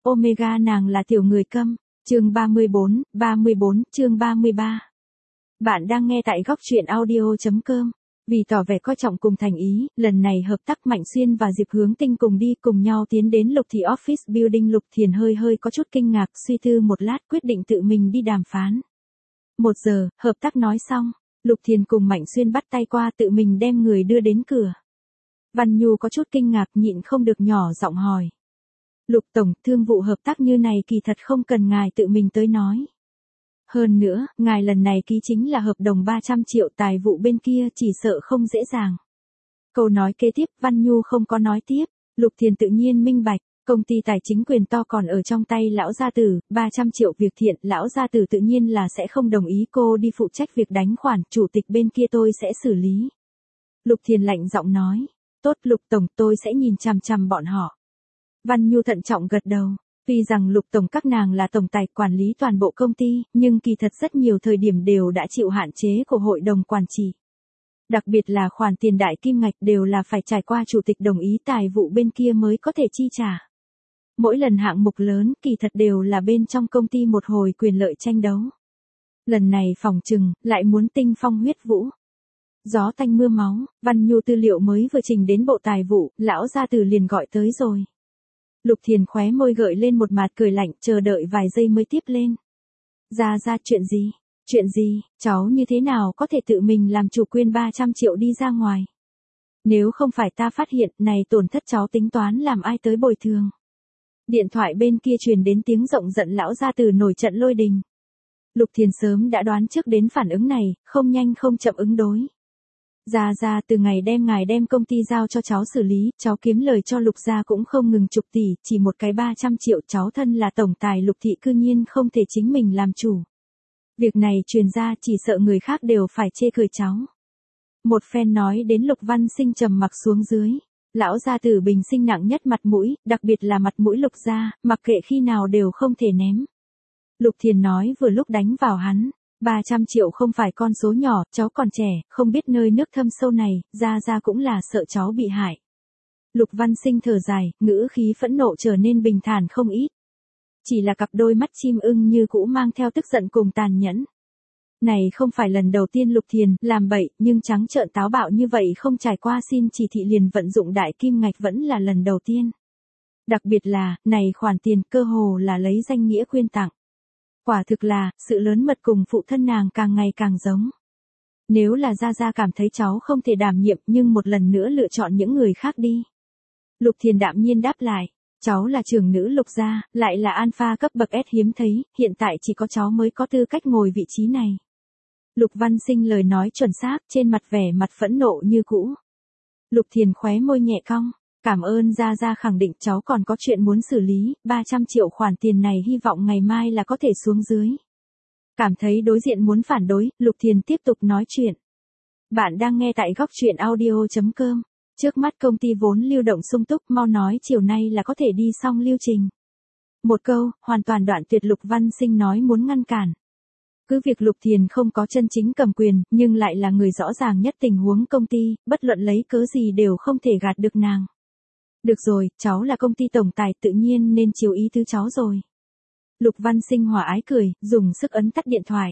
Omega nàng là tiểu người câm. Chương 34, chương 33. Bạn đang nghe tại góc truyện audio.com. Vì tỏ vẻ coi trọng cùng thành ý, lần này hợp tác Mạnh Xuyên và Diệp Hướng Tinh cùng nhau tiến đến Lục Thị Office Building. Lục Thiền hơi có chút kinh ngạc, suy tư một lát quyết định tự mình đi đàm phán. 1 giờ, hợp tác nói xong, Lục Thiền cùng Mạnh Xuyên bắt tay qua tự mình đem người đưa đến cửa. Văn Nhu có chút kinh ngạc nhịn không được nhỏ giọng hỏi. Lục Tổng, thương vụ hợp tác như này kỳ thật không cần ngài tự mình tới nói. Hơn nữa, ngài lần này ký chính là hợp đồng 300 triệu, tài vụ bên kia chỉ sợ không dễ dàng. Câu nói kế tiếp Văn Nhu không có nói tiếp, Lục Thiền tự nhiên minh bạch, công ty tài chính quyền to còn ở trong tay lão gia tử, 300 triệu việc thiện, lão gia tử tự nhiên là sẽ không đồng ý, cô đi phụ trách việc đánh khoản, chủ tịch bên kia tôi sẽ xử lý. Lục Thiền lạnh giọng nói, tốt Lục Tổng, tôi sẽ nhìn chằm chằm bọn họ. Văn Nhu thận trọng gật đầu. Tuy rằng Lục Tổng các nàng là tổng tài quản lý toàn bộ công ty, nhưng kỳ thật rất nhiều thời điểm đều đã chịu hạn chế của hội đồng quản trị. Đặc biệt là khoản tiền đại kim ngạch đều là phải trải qua chủ tịch đồng ý tài vụ bên kia mới có thể chi trả. Mỗi lần hạng mục lớn kỳ thật đều là bên trong công ty một hồi quyền lợi tranh đấu. Lần này phòng trừng lại muốn tinh phong huyết vũ. Gió tanh mưa máu, Văn Nhu tư liệu mới vừa trình đến bộ tài vụ, lão gia tử liền gọi tới rồi. Lục Thiền khóe môi gợi lên một mạt cười lạnh, chờ đợi vài giây mới tiếp lên. Ra chuyện gì, cháu như thế nào có thể tự mình làm chủ quyên 300 triệu đi ra ngoài. Nếu không phải ta phát hiện này tổn thất cháu tính toán làm ai tới bồi thường. Điện thoại bên kia truyền đến tiếng rộng giận lão gia tử nổi trận lôi đình. Lục Thiền sớm đã đoán trước đến phản ứng này, không nhanh không chậm ứng đối. Ra từ ngày ngài đem công ty giao cho cháu xử lý, cháu kiếm lời cho Lục gia cũng không ngừng chục tỷ, chỉ một cái 300 triệu, cháu thân là tổng tài Lục thị cư nhiên không thể chính mình làm chủ. Việc này truyền ra chỉ sợ người khác đều phải chê cười cháu. Một phen nói đến Lục Văn Sinh trầm mặc xuống dưới. Lão gia tử bình sinh nặng nhất mặt mũi, đặc biệt là mặt mũi Lục gia, mặc kệ khi nào đều không thể ném. Lục Thiền nói vừa lúc đánh vào hắn. 300 triệu không phải con số nhỏ, cháu còn trẻ, không biết nơi nước thâm sâu này, ra cũng là sợ cháu bị hại. Lục Văn Sinh thở dài, ngữ khí phẫn nộ trở nên bình thản không ít. Chỉ là cặp đôi mắt chim ưng như cũ mang theo tức giận cùng tàn nhẫn. Này không phải lần đầu tiên Lục Thiền làm bậy, nhưng trắng trợn táo bạo như vậy không trải qua xin chỉ thị liền vận dụng đại kim ngạch vẫn là lần đầu tiên. Đặc biệt là, này khoản tiền cơ hồ là lấy danh nghĩa quyên tặng. Quả thực là, sự lớn mật cùng phụ thân nàng càng ngày càng giống. Nếu là Gia cảm thấy cháu không thể đảm nhiệm nhưng một lần nữa lựa chọn những người khác đi. Lục Thiền đạm nhiên đáp lại, cháu là trưởng nữ Lục gia, lại là alpha cấp bậc S hiếm thấy, hiện tại chỉ có cháu mới có tư cách ngồi vị trí này. Lục Văn Sinh lời nói chuẩn xác, trên mặt vẻ mặt phẫn nộ như cũ. Lục Thiền khóe môi nhẹ cong. Cảm ơn Gia khẳng định cháu còn có chuyện muốn xử lý, 300 triệu khoản tiền này hy vọng ngày mai là có thể xuống dưới. Cảm thấy đối diện muốn phản đối, Lục Thiền tiếp tục nói chuyện. Bạn đang nghe tại góc truyện audio.com. Trước mắt công ty vốn lưu động sung túc, mau nói chiều nay là có thể đi xong lưu trình. Một câu, hoàn toàn đoạn tuyệt Lục Văn Sinh nói muốn ngăn cản. Cứ việc Lục Thiền không có chân chính cầm quyền, nhưng lại là người rõ ràng nhất tình huống công ty, bất luận lấy cớ gì đều không thể gạt được nàng. Được rồi, cháu là công ty tổng tài tự nhiên nên chiếu ý tứ cháu rồi. Lục Văn Sinh hòa ái cười, dùng sức ấn tắt điện thoại.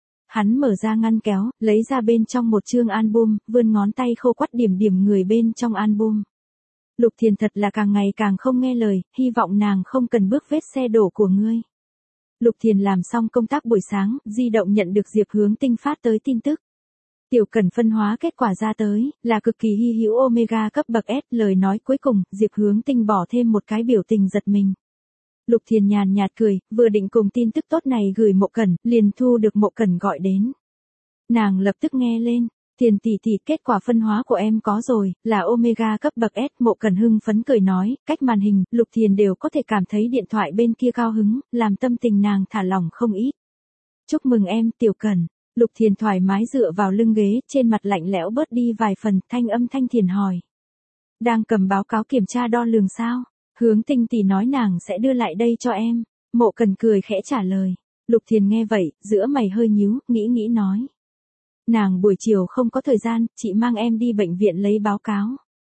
Hắn mở ra ngăn kéo, lấy ra bên trong một chương album, vươn ngón tay khô quắt điểm người bên trong album. Lục Thiền thật là càng ngày càng không nghe lời, hy vọng nàng không cần bước vết xe đổ của ngươi. Lục Thiền làm xong công tác buổi sáng, di động nhận được Diệp Hướng Tinh phát tới tin tức. Tiểu Cần phân hóa kết quả ra tới, là cực kỳ hy hữu Omega cấp bậc S, lời nói cuối cùng, Diệp Hướng Tinh bỏ thêm một cái biểu tình giật mình. Lục Thiền nhàn nhạt cười, vừa định cùng tin tức tốt này gửi Mộ Cẩn, liền thu được Mộ Cẩn gọi đến. Nàng lập tức nghe lên, Thiền tỷ, kết quả phân hóa của em có rồi, là Omega cấp bậc S, Mộ Cẩn hưng phấn cười nói, cách màn hình, Lục Thiền đều có thể cảm thấy điện thoại bên kia cao hứng, làm tâm tình nàng thả lỏng không ít. Chúc mừng em, Tiểu Cần. Lục Thiền thoải mái dựa vào lưng ghế, trên mặt lạnh lẽo bớt đi vài phần, thanh âm thanh thiền hỏi. Đang cầm báo cáo kiểm tra đo lường sao? Hướng Tinh tỷ nói nàng sẽ đưa lại đây cho em. Mộ Cần cười khẽ trả lời. Lục Thiền nghe vậy, giữa mày hơi nhíu, nghĩ nói. Nàng buổi chiều không có thời gian, chị mang em đi bệnh viện lấy báo cáo.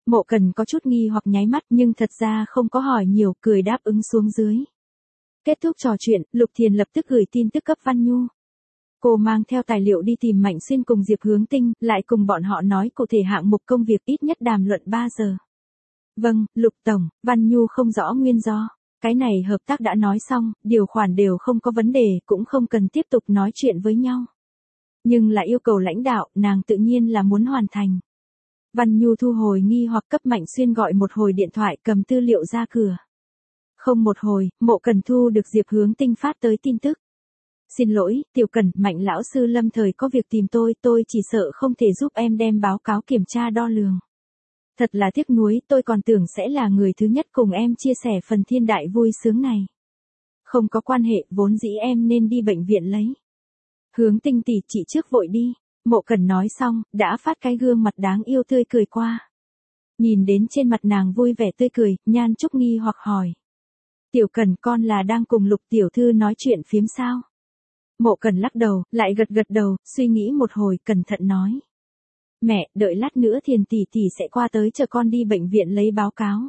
Mộ Cần có chút nghi hoặc nháy mắt nhưng thật ra không có hỏi nhiều, cười đáp ứng xuống dưới. Kết thúc trò chuyện, Lục Thiền lập tức gửi tin tức cấp Văn Nhu. Cô mang theo tài liệu đi tìm Mạnh Xuyên cùng Diệp Hướng Tinh, lại cùng bọn họ nói cụ thể hạng mục công việc ít nhất đàm luận 3 giờ. Vâng, Lục Tổng, Văn Nhu không rõ nguyên do. Cái này hợp tác đã nói xong, điều khoản đều không có vấn đề, cũng không cần tiếp tục nói chuyện với nhau. Nhưng là yêu cầu lãnh đạo, nàng tự nhiên là muốn hoàn thành. Văn Nhu thu hồi nghi hoặc cấp Mạnh Xuyên gọi một hồi điện thoại cầm tư liệu ra cửa. Không một hồi, Mộ Cần thu được Diệp Hướng Tinh phát tới tin tức. Xin lỗi, Tiểu Cần, Mạnh lão sư lâm thời có việc tìm tôi chỉ sợ không thể giúp em đem báo cáo kiểm tra đo lường. Thật là tiếc nuối, tôi còn tưởng sẽ là người thứ nhất cùng em chia sẻ phần thiên đại vui sướng này. Không có quan hệ, vốn dĩ em nên đi bệnh viện lấy. Hướng Tinh tỷ, chị trước vội đi. Mộ Cần nói xong, đã phát cái gương mặt đáng yêu tươi cười qua. Nhìn đến trên mặt nàng vui vẻ tươi cười, Nhan Trúc nghi hoặc hỏi. Tiểu Cần, con là đang cùng Lục tiểu thư nói chuyện phiếm sao? Mộ Cần lắc đầu, lại gật đầu, suy nghĩ một hồi, cẩn thận nói. Mẹ, đợi lát nữa Thiền tỷ tỷ sẽ qua tới chờ con đi bệnh viện lấy báo cáo.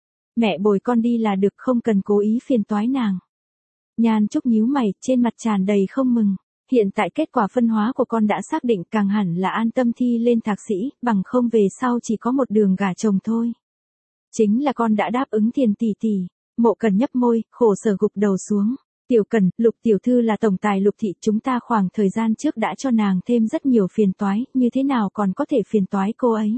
Mẹ bồi con đi là được, không cần cố ý phiền toái nàng. Nhan Trúc nhíu mày, trên mặt tràn đầy không mừng. Hiện tại kết quả phân hóa của con đã xác định, càng hẳn là an tâm thi lên thạc sĩ, bằng không về sau chỉ có một đường gả chồng thôi. Chính là con đã đáp ứng Thiền tỷ tỷ. Mộ Cần nhấp môi, khổ sở gục đầu xuống. Tiểu Cần, Lục tiểu thư là tổng tài Lục thị, chúng ta khoảng thời gian trước đã cho nàng thêm rất nhiều phiền toái, như thế nào còn có thể phiền toái cô ấy.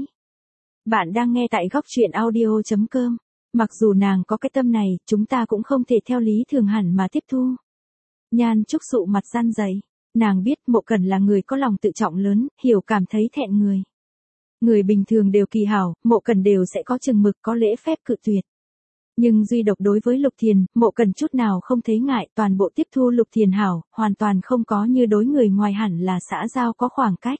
Bạn đang nghe tại góc truyện audio.com. Mặc dù nàng có cái tâm này, chúng ta cũng không thể theo lý thường hẳn mà tiếp thu. Nhan Trúc sụ mặt răn dày. Nàng biết Mộ Cần là người có lòng tự trọng lớn, hiểu cảm thấy thẹn người. Người bình thường đều kỳ hảo, Mộ Cần đều sẽ có chừng mực, có lễ phép cự tuyệt. Nhưng duy độc đối với Lục Thiền, Mộ Cần chút nào không thấy ngại, toàn bộ tiếp thu Lục Thiền hảo, hoàn toàn không có như đối người ngoài hẳn là xã giao có khoảng cách.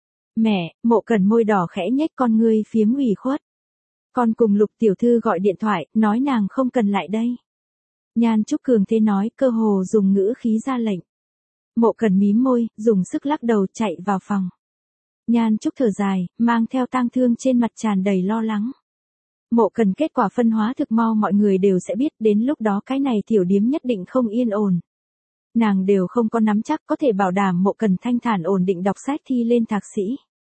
Mẹ, Mộ Cần môi đỏ khẽ nhếch con ngươi phiếm ủy khuất. Con cùng Lục tiểu thư gọi điện thoại, nói nàng không cần lại đây. Nhan Trúc cường thế nói, cơ hồ dùng ngữ khí ra lệnh. Mộ Cần mím môi, dùng sức lắc đầu chạy vào phòng. Nhan Trúc thở dài, mang theo tang thương trên mặt tràn đầy lo lắng. Mộ Cần kết quả phân hóa thực mau mọi người đều sẽ biết, đến lúc đó cái này tiểu điếm nhất định không yên ổn. Nàng đều không có nắm chắc có thể bảo đảm Mộ Cần thanh thản ổn định đọc sách thi lên thạc sĩ.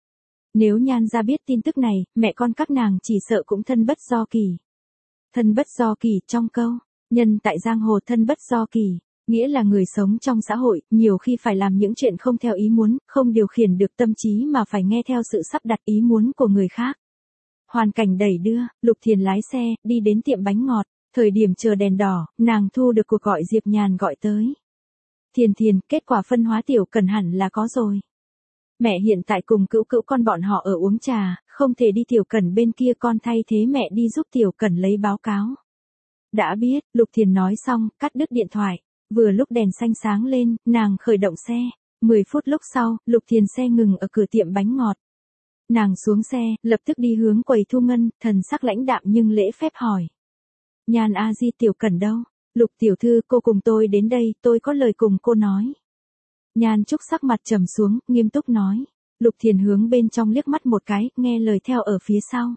Nếu Nhan gia biết tin tức này, mẹ con các nàng chỉ sợ cũng thân bất do kỳ. Thân bất do kỳ trong câu, nhân tại giang hồ thân bất do kỳ, nghĩa là người sống trong xã hội, nhiều khi phải làm những chuyện không theo ý muốn, không điều khiển được tâm trí mà phải nghe theo sự sắp đặt ý muốn của người khác. Hoàn cảnh đẩy đưa, Lục Thiền lái xe, đi đến tiệm bánh ngọt, thời điểm chờ đèn đỏ, nàng thu được cuộc gọi Diệp Nhàn gọi tới. Thiền, kết quả phân hóa Tiểu Cần hẳn là có rồi. Mẹ hiện tại cùng cữu con bọn họ ở uống trà, không thể đi Tiểu Cần bên kia, con thay thế mẹ đi giúp Tiểu Cần lấy báo cáo. Đã biết, Lục Thiền nói xong, cắt đứt điện thoại. Vừa lúc đèn xanh sáng lên, nàng khởi động xe. 10 phút lúc sau, Lục Thiền xe ngừng ở cửa tiệm bánh ngọt. Nàng xuống xe, lập tức đi hướng quầy thu ngân, thần sắc lãnh đạm nhưng lễ phép hỏi. Nhan a di, Tiểu Cần đâu? Lục tiểu thư, cô cùng tôi đến đây, tôi có lời cùng cô nói. Nhan Trúc sắc mặt trầm xuống, nghiêm túc nói. Lục Thiền hướng bên trong liếc mắt một cái, nghe lời theo ở phía sau.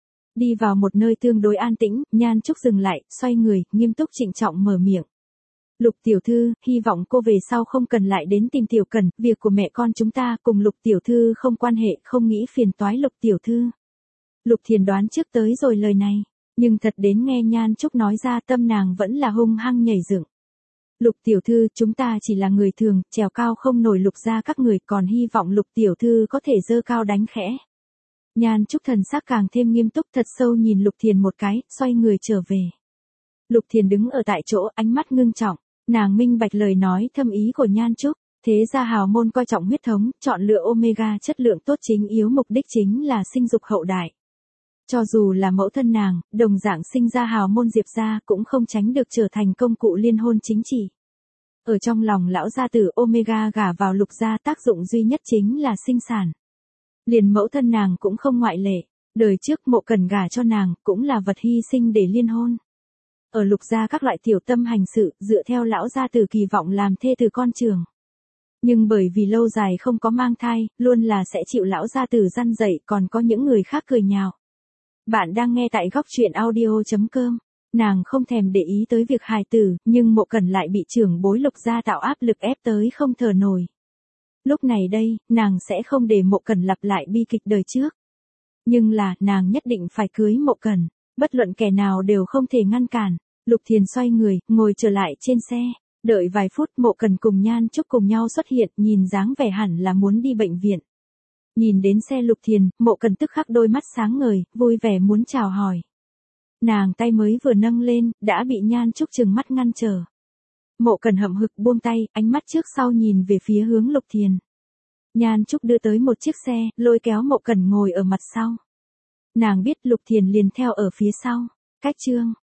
Đi vào một nơi tương đối an tĩnh, Nhan Trúc dừng lại, xoay người, nghiêm túc trịnh trọng mở miệng. Lục tiểu thư, hy vọng cô về sau không cần lại đến tìm Tiểu Cần, việc của mẹ con chúng ta cùng Lục tiểu thư không quan hệ, không nghĩ phiền toái Lục tiểu thư. Lục Thiền đoán trước tới rồi lời này, nhưng thật đến nghe Nhan Trúc nói ra, tâm nàng vẫn là hung hăng nhảy dựng. Lục tiểu thư, chúng ta chỉ là người thường, trèo cao không nổi Lục gia các người, còn hy vọng Lục tiểu thư có thể dơ cao đánh khẽ. Nhan Trúc thần sắc càng thêm nghiêm túc, thật sâu nhìn Lục Thiền một cái, xoay người trở về. Lục Thiền đứng ở tại chỗ, ánh mắt ngưng trọng, nàng minh bạch lời nói thâm ý của Nhan Trúc. Thế gia hào môn coi trọng huyết thống, chọn lựa omega chất lượng tốt, chính yếu mục đích chính là sinh dục hậu đại. Cho dù là mẫu thân nàng, đồng dạng sinh ra hào môn Diệp gia, cũng không tránh được trở thành công cụ liên hôn chính trị. Ở trong lòng lão gia tử, omega gả vào Lục gia tác dụng duy nhất chính là sinh sản. Liền mẫu thân nàng cũng không ngoại lệ, đời trước Mộ Cần gả cho nàng, cũng là vật hy sinh để liên hôn. Ở Lục gia các loại tiểu tâm hành sự, dựa theo lão gia tử kỳ vọng làm thê từ con trường. Nhưng bởi vì lâu dài không có mang thai, luôn là sẽ chịu lão gia tử răn dạy, còn có những người khác cười nhạo. Bạn đang nghe tại góc truyện audio.com. Nàng không thèm để ý tới việc hài tử, nhưng Mộ Cẩn lại bị trưởng bối Lục gia tạo áp lực ép tới không thở nổi. Lúc này đây, nàng sẽ không để Mộ Cẩn lặp lại bi kịch đời trước. Nhưng là, nàng nhất định phải cưới Mộ Cẩn, bất luận kẻ nào đều không thể ngăn cản. Lục Thiền xoay người, ngồi trở lại trên xe. Đợi vài phút Mộ Cẩn cùng Nhan Trúc cùng nhau xuất hiện, nhìn dáng vẻ hẳn là muốn đi bệnh viện. Nhìn đến xe Lục Thiền, Mộ Cẩn tức khắc đôi mắt sáng ngời, vui vẻ muốn chào hỏi. Nàng tay mới vừa nâng lên, đã bị Nhan Trúc trừng mắt ngăn trở. Mộ Cẩn hậm hực buông tay, ánh mắt trước sau nhìn về phía hướng Lục Thiền. Nhan Trúc đưa tới một chiếc xe, lôi kéo Mộ Cẩn ngồi ở mặt sau. Nàng biết Lục Thiền liền theo ở phía sau. Cách chương